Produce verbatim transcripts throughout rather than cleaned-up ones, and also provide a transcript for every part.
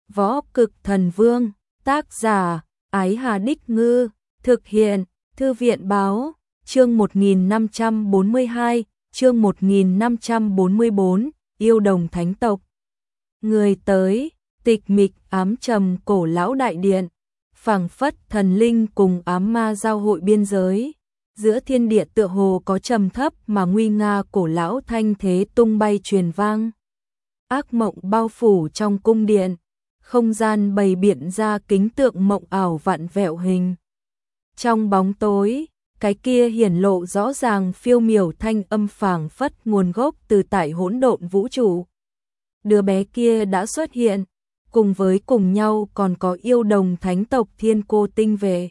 Võ Cực Thần Vương, tác giả, Ái Hà Đích Ngư, thực hiện, Thư viện Báo, chương một nghìn năm trăm bốn mươi hai, chương một nghìn năm trăm bốn mươi bốn, yêu đồng thánh tộc. Người tới, tịch mịch ám trầm cổ lão đại điện, phảng phất thần linh cùng ám ma giao hội biên giới. Giữa thiên địa tựa hồ có trầm thấp mà nguy nga cổ lão thanh thế tung bay truyền vang. Ác mộng bao phủ trong cung điện, không gian bày biện ra kính tượng mộng ảo vặn vẹo hình. Trong bóng tối, cái kia hiển lộ rõ ràng phiêu miểu thanh âm phảng phất nguồn gốc từ tại hỗn độn vũ trụ. Đứa bé kia đã xuất hiện, cùng với cùng nhau còn có yêu đồng thánh tộc Thiên Cô Tinh về.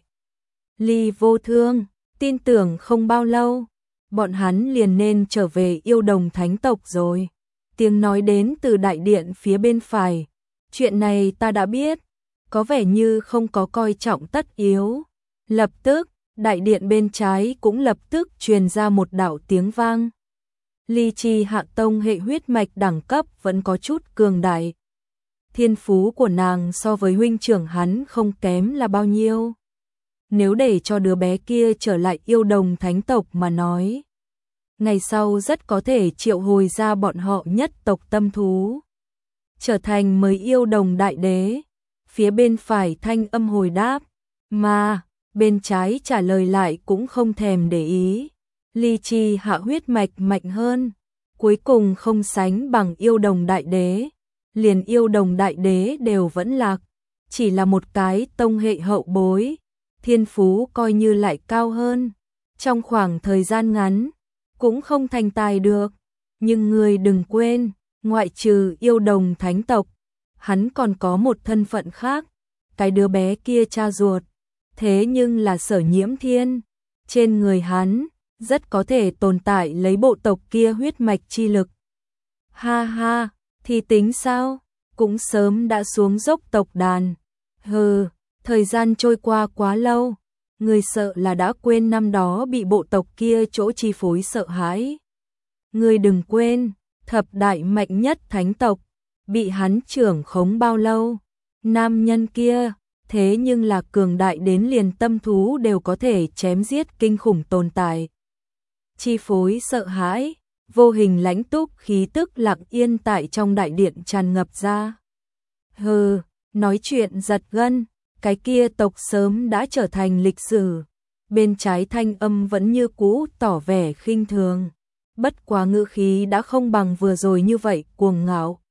Ly Vô Thương tin tưởng không bao lâu, bọn hắn liền nên trở về yêu đồng thánh tộc rồi. Tiếng nói đến từ đại điện phía bên phải. Chuyện này ta đã biết, có vẻ như không có coi trọng tất yếu. Lập tức, đại điện bên trái cũng lập tức truyền ra một đạo tiếng vang. Ly Chi Hạ Tông hệ huyết mạch đẳng cấp vẫn có chút cường đại. Thiên phú của nàng so với huynh trưởng hắn không kém là bao nhiêu. Nếu để cho đứa bé kia trở lại yêu đồng thánh tộc mà nói, ngày sau rất có thể triệu hồi ra bọn họ nhất tộc tâm thú, trở thành mới yêu đồng đại đế. Phía bên phải thanh âm hồi đáp, mà bên trái trả lời lại cũng không thèm để ý. Ly Chi Hạ huyết mạch mạnh hơn, cuối cùng không sánh bằng yêu đồng đại đế, liền yêu đồng đại đế đều vẫn lạc, chỉ là một cái tông hệ hậu bối, thiên phú coi như lại cao hơn, trong khoảng thời gian ngắn cũng không thành tài được. Nhưng người đừng quên, ngoại trừ yêu đồng thánh tộc, hắn còn có một thân phận khác, cái đứa bé kia cha ruột, thế nhưng là Sở Nhiễm Thiên, trên người hắn rất có thể tồn tại lấy bộ tộc kia huyết mạch chi lực. Ha ha, thì tính sao, cũng sớm đã xuống dốc tộc đàn. Hừ, thời gian trôi qua quá lâu, người sợ là đã quên năm đó bị bộ tộc kia chỗ chi phối sợ hãi. Người đừng quên, thập đại mạnh nhất thánh tộc, bị hắn trưởng khống bao lâu, nam nhân kia, thế nhưng là cường đại đến liền tâm thú đều có thể chém giết kinh khủng tồn tại. Chi phối sợ hãi, vô hình lãnh túc khí tức lặng yên tại trong đại điện tràn ngập ra. Hừ, nói chuyện giật gân, cái kia tộc sớm đã trở thành lịch sử. Bên trái thanh âm vẫn như cũ tỏ vẻ khinh thường, bất quá ngữ khí đã không bằng vừa rồi như vậy cuồng ngạo.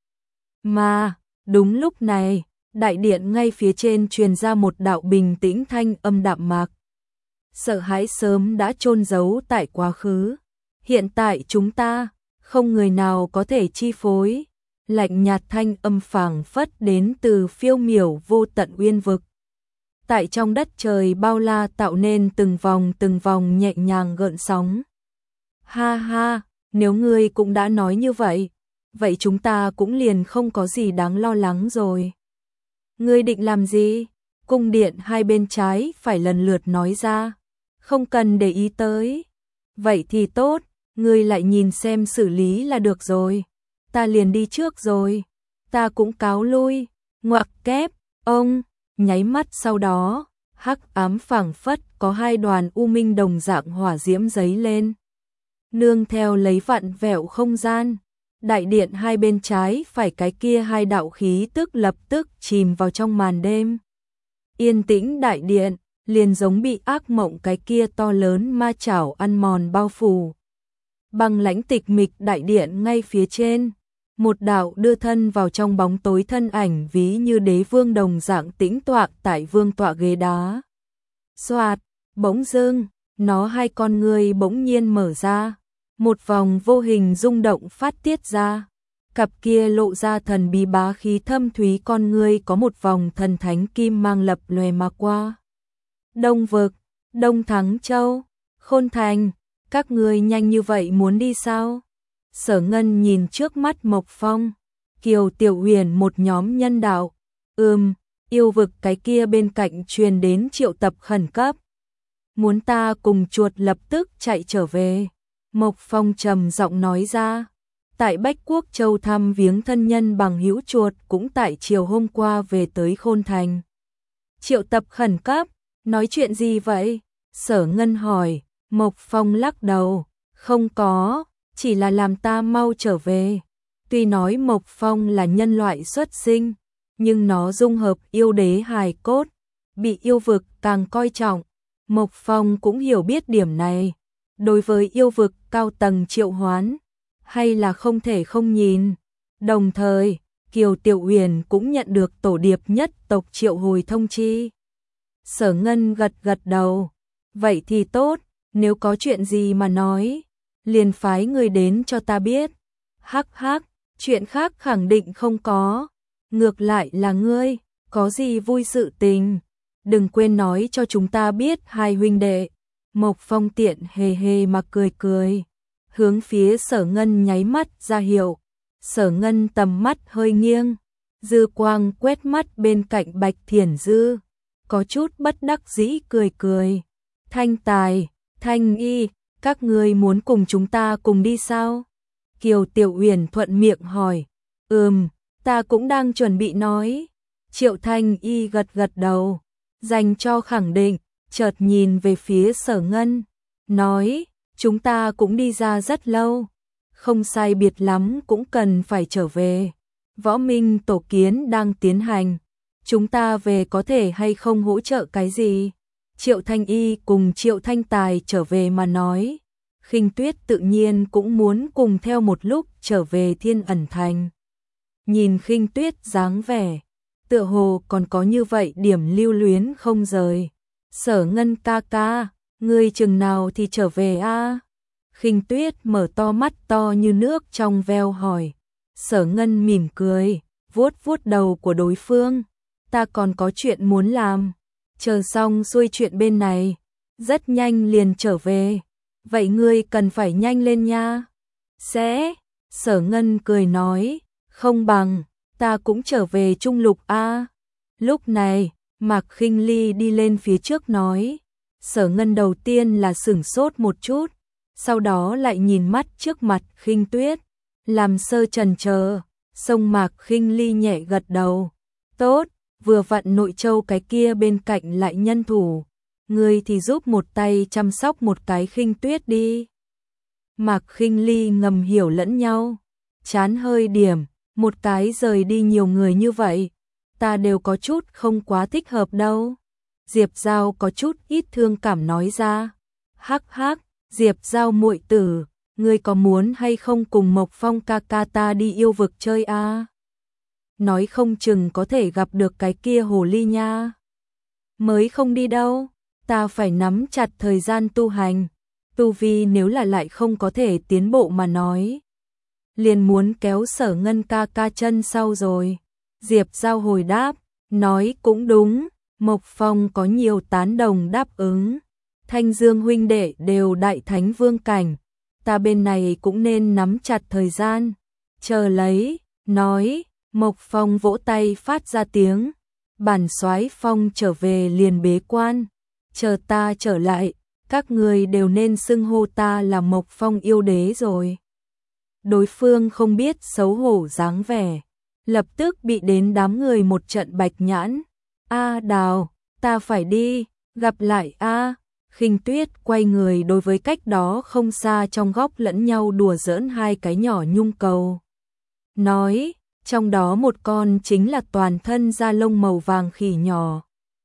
Mà, đúng lúc này, đại điện ngay phía trên truyền ra một đạo bình tĩnh thanh âm đạm mạc. Sợ hãi sớm đã chôn giấu tại quá khứ. Hiện tại chúng ta, không người nào có thể chi phối. Lạnh nhạt thanh âm phảng phất đến từ phiêu miểu vô tận uyên vực. Tại trong đất trời bao la tạo nên từng vòng từng vòng nhẹ nhàng gợn sóng. Ha ha, nếu ngươi cũng đã nói như vậy, vậy chúng ta cũng liền không có gì đáng lo lắng rồi. Ngươi định làm gì? Cung điện hai bên trái phải lần lượt nói ra. Không cần để ý tới. Vậy thì tốt, ngươi lại nhìn xem xử lý là được rồi. Ta liền đi trước rồi. Ta cũng cáo lui. Ngoặc kép, ông, nháy mắt sau đó, hắc ám phảng phất có hai đoàn u minh đồng dạng hỏa diễm giấy lên. Nương theo lấy vặn vẹo không gian, đại điện hai bên trái phải cái kia hai đạo khí tức lập tức chìm vào trong màn đêm. Yên tĩnh đại điện, liền giống bị ác mộng cái kia to lớn ma chảo ăn mòn bao phủ. Băng lãnh tịch mịch đại điện ngay phía trên, một đạo đưa thân vào trong bóng tối thân ảnh ví như đế vương đồng dạng tĩnh tọa tại vương tọa ghế đá. Xoạt, bỗng dưng, nó hai con ngươi bỗng nhiên mở ra, một vòng vô hình rung động phát tiết ra. Cặp kia lộ ra thần bí bá khí thâm thúy con ngươi có một vòng thần thánh kim mang lập lòe mà qua. Đông vực, Đông Thắng Châu, Khôn Thành, các ngươi nhanh như vậy muốn đi sao? Sở Ngân nhìn trước mắt Mộc Phong, Kiều Tiểu Huyền một nhóm nhân đạo. Ừm, yêu vực cái kia bên cạnh truyền đến triệu tập khẩn cấp. Muốn ta cùng chuột lập tức chạy trở về. Mộc Phong trầm giọng nói ra. tại Bách Quốc Châu thăm viếng thân nhân bằng hữu chuột cũng tại chiều hôm qua về tới Khôn Thành. Triệu tập khẩn cấp, nói chuyện gì vậy? Sở Ngân hỏi, Mộc Phong lắc đầu, không có, chỉ là làm ta mau trở về. Tuy nói Mộc Phong là nhân loại xuất sinh, nhưng nó dung hợp yêu đế hài cốt, bị yêu vực càng coi trọng. Mộc Phong cũng hiểu biết điểm này. Đối với yêu vực cao tầng triệu hoán, hay là không thể không nhìn. Đồng thời, Kiều Tiểu Uyển cũng nhận được tổ điệp nhất tộc triệu hồi thông chi. Sở Ngân gật gật đầu. Vậy thì tốt, nếu có chuyện gì mà nói, liền phái người đến cho ta biết. Hắc hắc, chuyện khác khẳng định không có. Ngược lại là ngươi, có gì vui sự tình, đừng quên nói cho chúng ta biết hai huynh đệ. Mộc Phong tiện hề hề mà cười cười, hướng phía Sở Ngân nháy mắt ra hiệu. Sở Ngân tầm mắt hơi nghiêng, dư quang quét mắt bên cạnh Bạch Thiển Dư, có chút bất đắc dĩ cười cười. Thanh Tài, Thanh Y, các ngươi muốn cùng chúng ta cùng đi sao? Kiều Tiểu Uyển thuận miệng hỏi. Ừm, ta cũng đang chuẩn bị nói. Triệu Thanh Y gật gật đầu, dành cho khẳng định, chợt nhìn về phía Sở Ngân, nói, chúng ta cũng đi ra rất lâu, không sai biệt lắm cũng cần phải trở về. Võ Minh tổ kiến đang tiến hành, chúng ta về có thể hay không hỗ trợ cái gì? Triệu Thanh Y cùng Triệu Thanh Tài trở về mà nói, Khinh Tuyết tự nhiên cũng muốn cùng theo một lúc trở về Thiên Ẩn Thành. Nhìn Khinh Tuyết dáng vẻ, tựa hồ còn có như vậy điểm lưu luyến không rời. Sở Ngân ca ca, ngươi chừng nào thì trở về a? Khinh Tuyết mở to mắt to như nước trong veo hỏi. Sở Ngân mỉm cười, vuốt vuốt đầu của đối phương. Ta còn có chuyện muốn làm, chờ xong xuôi chuyện bên này, rất nhanh liền trở về. Vậy ngươi cần phải nhanh lên nha. Sẽ, Sở Ngân cười nói, không bằng, ta cũng trở về Trung Lục a. Lúc này, Mạc Khinh Ly đi lên phía trước nói. Sở Ngân đầu tiên là sửng sốt một chút, sau đó lại nhìn mắt trước mặt Khinh Tuyết, làm sơ chần chờ, xong Mạc Khinh Ly nhẹ gật đầu. Tốt, vừa vặn Nội Châu cái kia bên cạnh lại nhân thủ, ngươi thì giúp một tay chăm sóc một cái Khinh Tuyết đi. Mạc Khinh Ly ngầm hiểu lẫn nhau, chán hơi điểm, một cái rời đi nhiều người như vậy, ta đều có chút không quá thích hợp đâu. Diệp Giao có chút ít thương cảm nói ra. Hắc hắc, Diệp Giao muội tử, ngươi có muốn hay không cùng Mộc Phong ca ca ta đi yêu vực chơi a? À? Nói không chừng có thể gặp được cái kia hồ ly nha. Mới không đi đâu, ta phải nắm chặt thời gian tu hành. Tu vi nếu là lại không có thể tiến bộ mà nói, liền muốn kéo Sở Ngân ca ca chân sau rồi. Diệp Giao hồi đáp, nói cũng đúng. Mộc Phong có nhiều tán đồng đáp ứng. Thanh Dương huynh đệ đều đại thánh vương cảnh, ta bên này cũng nên nắm chặt thời gian. Chờ lấy, nói, Mộc Phong vỗ tay phát ra tiếng. Bản soái Phong trở về liền bế quan, chờ ta trở lại, các người đều nên xưng hô ta là Mộc Phong yêu đế rồi. Đối phương không biết xấu hổ dáng vẻ, lập tức bị đến đám người một trận bạch nhãn. A Đào, ta phải đi, gặp lại a. Khinh Tuyết quay người đối với cách đó không xa trong góc lẫn nhau đùa giỡn hai cái nhỏ nhung cầu. Nói, trong đó một con chính là toàn thân da lông màu vàng khỉ nhỏ.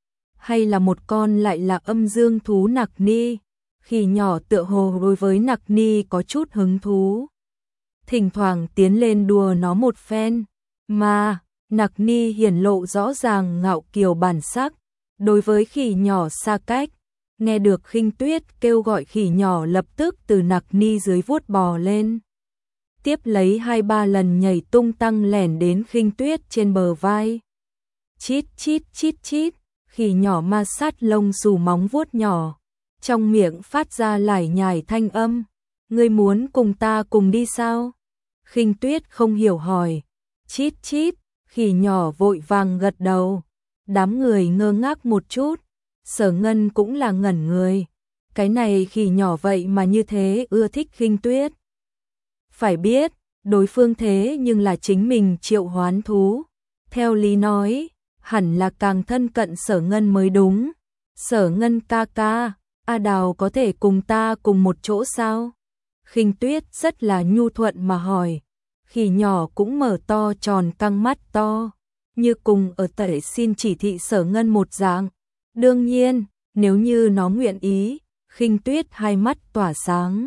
Hay là một con lại là âm dương thú Nặc Ni. Khỉ nhỏ tựa hồ đối với Nặc Ni có chút hứng thú, thỉnh thoảng tiến lên đùa nó một phen. Mà Nặc Ni hiển lộ rõ ràng ngạo kiều bản sắc, đối với khỉ nhỏ xa cách, nghe được Khinh Tuyết kêu gọi khỉ nhỏ lập tức từ Nặc Ni dưới vuốt bò lên, tiếp lấy hai ba lần nhảy tung tăng lẻn đến Khinh Tuyết trên bờ vai. Chít chít chít chít, khỉ nhỏ ma sát lông xù móng vuốt nhỏ, trong miệng phát ra lải nhải thanh âm. Ngươi muốn cùng ta cùng đi sao? Khinh Tuyết không hiểu hỏi. Chít chít, khỉ nhỏ vội vàng gật đầu. Đám người ngơ ngác một chút, Sở Ngân cũng là ngẩn người. Cái này khỉ nhỏ vậy mà như thế ưa thích Khinh Tuyết. Phải biết, đối phương thế nhưng là chính mình triệu hoán thú. Theo lý nói, hẳn là càng thân cận Sở Ngân mới đúng. Sở Ngân ca ca, A Đào có thể cùng ta cùng một chỗ sao? Khinh Tuyết rất là nhu thuận mà hỏi. Khỉ nhỏ cũng mở to tròn căng mắt to, như cùng ở tẩy xin chỉ thị Sở Ngân một dạng. Đương nhiên, nếu như nó nguyện ý. Khinh Tuyết hai mắt tỏa sáng.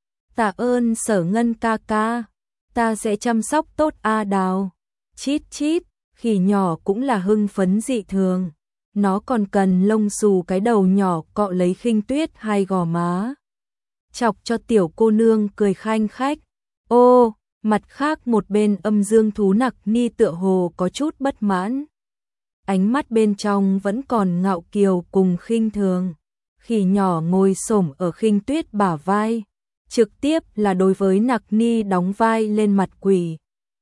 Tạ ơn Sở Ngân ca ca, ta sẽ chăm sóc tốt A Đào. Chít chít, khỉ nhỏ cũng là hưng phấn dị thường. Nó còn cần lông xù cái đầu nhỏ cọ lấy Khinh Tuyết hai gò má. Chọc cho tiểu cô nương cười khanh khách. Ô, mặt khác một bên âm dương thú Nặc Ni tựa hồ có chút bất mãn. Ánh mắt bên trong vẫn còn ngạo kiều cùng khinh thường. Khỉ nhỏ ngồi xổm ở Khinh Tuyết bả vai, trực tiếp là đối với Nặc Ni đóng vai lên mặt quỷ.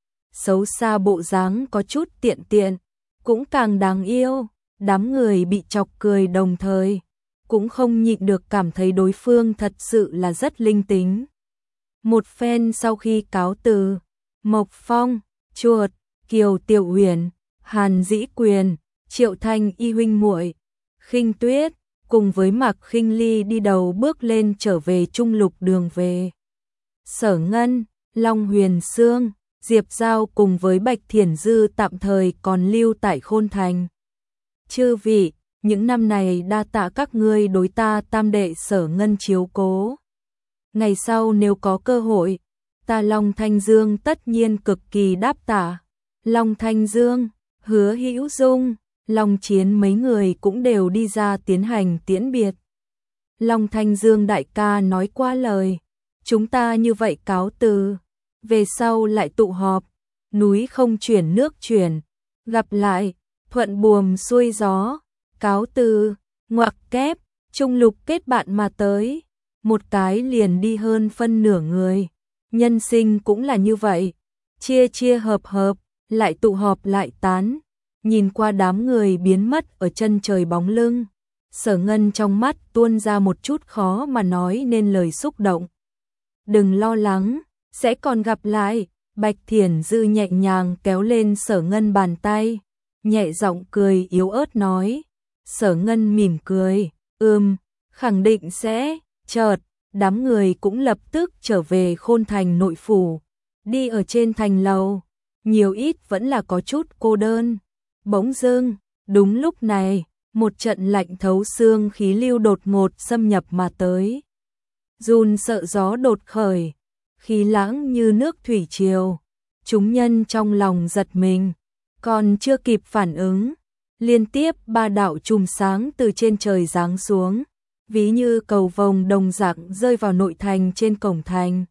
Xấu xa bộ dáng có chút tiện tiện, cũng càng đáng yêu. Đám người bị chọc cười đồng thời, cũng không nhịn được cảm thấy đối phương thật sự là rất linh tính. Một phen sau khi cáo từ, Mộc Phong, Chuột, Kiều Tiểu Uyển, Hàn Dĩ Quyền, Triệu Thanh y huynh muội, Khinh Tuyết cùng với Mạc Khinh Ly đi đầu bước lên trở về Trung Lục đường về. Sở Ngân, Long Huyền Sương, Diệp Giao cùng với Bạch Thiển Dư tạm thời còn lưu tại Khôn Thành. Chư vị, những năm này đa tạ các ngươi đối ta tam đệ Sở Ngân chiếu cố. Ngày sau nếu có cơ hội, ta Long Thanh Dương tất nhiên cực kỳ đáp tạ. Long Thanh Dương, Hứa Hữu Dung, Long Chiến mấy người cũng đều đi ra tiến hành tiễn biệt. Long Thanh Dương đại ca nói qua lời, chúng ta như vậy cáo từ, về sau lại tụ họp, núi không chuyển nước chuyển, gặp lại, thuận buồm xuôi gió, cáo từ, ngoặc kép, Trung Lục kết bạn mà tới, một cái liền đi hơn phân nửa người, nhân sinh cũng là như vậy, chia chia hợp hợp, lại tụ họp lại tán. Nhìn qua đám người biến mất ở chân trời bóng lưng, Sở Ngân trong mắt tuôn ra một chút khó mà nói nên lời xúc động. Đừng lo lắng, sẽ còn gặp lại. Bạch Thiển Dư nhẹ nhàng kéo lên Sở Ngân bàn tay, nhẹ giọng cười yếu ớt nói. Sở Ngân mỉm cười, ừm, khẳng định sẽ. Chợt, đám người cũng lập tức trở về Khôn Thành nội phủ, đi ở trên thành lầu, nhiều ít vẫn là có chút cô đơn. Bỗng dưng, đúng lúc này, một trận lạnh thấu xương khí lưu đột ngột xâm nhập mà tới. Run sợ gió đột khởi, khí lãng như nước thủy triều. Chúng nhân trong lòng giật mình, còn chưa kịp phản ứng, liên tiếp ba đạo chùm sáng từ trên trời giáng xuống, ví như cầu vồng đồng dạng rơi vào nội thành trên cổng thành.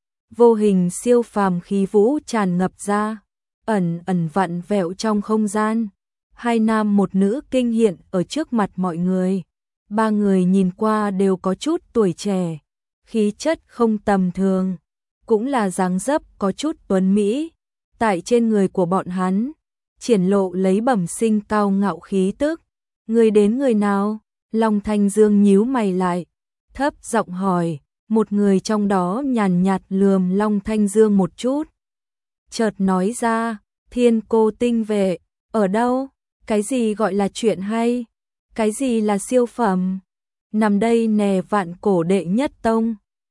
Vô hình siêu phàm khí vũ tràn ngập ra, ẩn ẩn vặn vẹo trong không gian. Hai nam một nữ kinh hiện ở trước mặt mọi người. Ba người nhìn qua đều có chút tuổi trẻ, khí chất không tầm thường, cũng là dáng dấp có chút tuấn mỹ. Tại trên người của bọn hắn, triển lộ lấy bẩm sinh cao ngạo khí tức. Người đến người nào? Long Thanh Dương nhíu mày lại, thấp giọng hỏi. Một người trong đó nhàn nhạt lườm Long Thanh Dương một chút, chợt nói ra, Thiên Cô tinh vệ, ở đâu? Cái gì gọi là chuyện hay? Cái gì là siêu phẩm? Nằm đây nè Vạn Cổ đệ nhất tông.